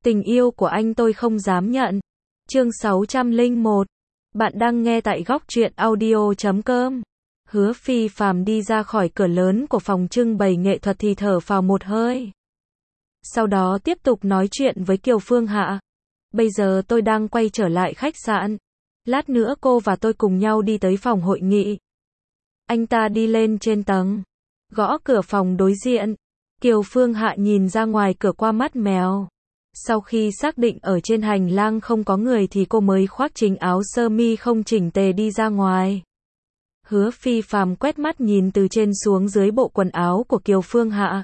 Tình yêu của anh tôi không dám nhận. Chương 601. Bạn đang nghe tại góc truyện audio.com. Hứa Phi Phàm đi ra khỏi cửa lớn của phòng trưng bày nghệ thuật thì thở phào một hơi. Sau đó tiếp tục nói chuyện với Kiều Phương Hạ. Bây giờ tôi đang quay trở lại khách sạn. Lát nữa cô và tôi cùng nhau đi tới phòng hội nghị. Anh ta đi lên trên tầng, gõ cửa phòng đối diện. Kiều Phương Hạ nhìn ra ngoài cửa qua mắt mèo. Sau khi xác định ở trên hành lang không có người thì cô mới khoác chính áo sơ mi không chỉnh tề đi ra ngoài. Hứa Phi Phàm quét mắt nhìn từ trên xuống dưới bộ quần áo của Kiều Phương Hạ.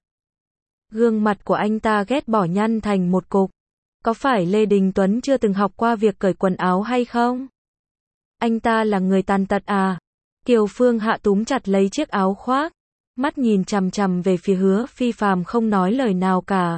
Gương mặt của anh ta ghét bỏ nhăn thành một cục. Có phải Lê Đình Tuấn chưa từng học qua việc cởi quần áo hay không? Anh ta là người tàn tật à? Kiều Phương Hạ túm chặt lấy chiếc áo khoác, mắt nhìn chằm chằm về phía Hứa Phi Phàm không nói lời nào cả.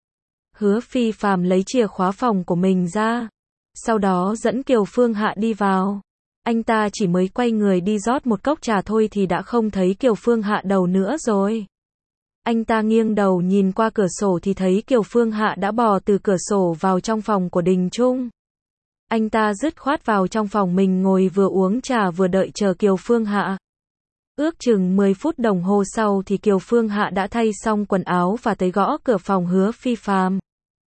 Hứa Phi Phàm lấy chìa khóa phòng của mình ra, sau đó dẫn Kiều Phương Hạ đi vào. Anh ta chỉ mới quay người đi rót một cốc trà thôi thì đã không thấy Kiều Phương Hạ đâu nữa rồi. Anh ta nghiêng đầu nhìn qua cửa sổ thì thấy Kiều Phương Hạ đã bò từ cửa sổ vào trong phòng của Đình Trung. Anh ta dứt khoát vào trong phòng mình ngồi vừa uống trà vừa đợi chờ Kiều Phương Hạ. Ước chừng 10 phút đồng hồ sau thì Kiều Phương Hạ đã thay xong quần áo và tới gõ cửa phòng Hứa Phi Phàm.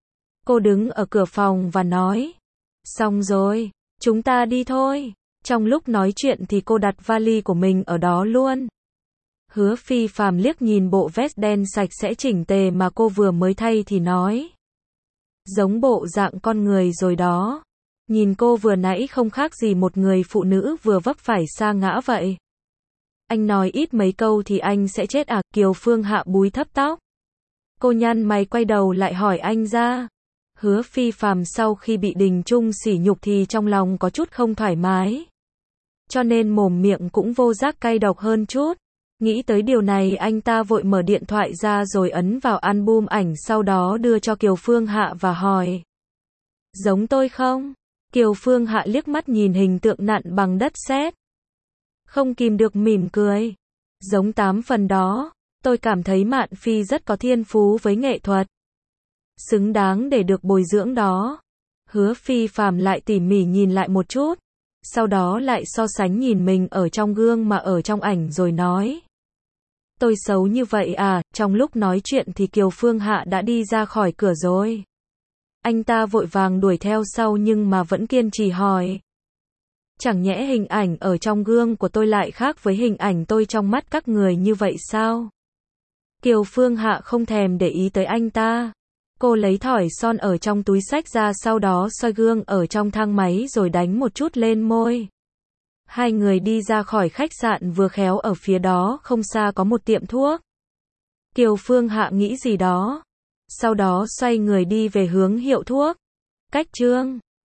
Cô đứng ở cửa phòng và nói, xong rồi, chúng ta đi thôi. Trong lúc nói chuyện thì cô đặt vali của mình ở đó luôn. Hứa Phi Phàm liếc nhìn bộ vest đen sạch sẽ chỉnh tề mà cô vừa mới thay thì nói, giống bộ dạng con người rồi đó. Nhìn cô vừa nãy không khác gì một người phụ nữ vừa vấp phải sa ngã vậy. Anh nói ít mấy câu thì anh sẽ chết à? Kiều Phương Hạ búi thấp tóc. Cô nhăn mày quay đầu lại hỏi anh ra. Hứa Phi Phàm sau khi bị Đình Trung sỉ nhục thì trong lòng có chút không thoải mái. Cho nên mồm miệng cũng vô giác cay độc hơn chút. Nghĩ tới điều này anh ta vội mở điện thoại ra rồi ấn vào album ảnh sau đó đưa cho Kiều Phương Hạ và hỏi, giống tôi không? Kiều Phương Hạ liếc mắt nhìn hình tượng nặn bằng đất sét, không kìm được mỉm cười. Giống 8 phần đó, tôi cảm thấy Mạn Phi rất có thiên phú với nghệ thuật. Xứng đáng để được bồi dưỡng đó. Hứa Phi Phàm lại tỉ mỉ nhìn lại một chút, sau đó lại so sánh nhìn mình ở trong gương mà ở trong ảnh rồi nói, tôi xấu như vậy à? Trong lúc nói chuyện thì Kiều Phương Hạ đã đi ra khỏi cửa rồi. Anh ta vội vàng đuổi theo sau nhưng mà vẫn kiên trì hỏi, chẳng nhẽ hình ảnh ở trong gương của tôi lại khác với hình ảnh tôi trong mắt các người như vậy sao? Kiều Phương Hạ không thèm để ý tới anh ta. Cô lấy thỏi son ở trong túi xách ra sau đó soi gương ở trong thang máy rồi đánh một chút lên môi. Hai người đi ra khỏi khách sạn vừa khéo ở phía đó không xa có một tiệm thuốc. Kiều Phương Hạ nghĩ gì đó, sau đó xoay người đi về hướng hiệu thuốc. Cách chương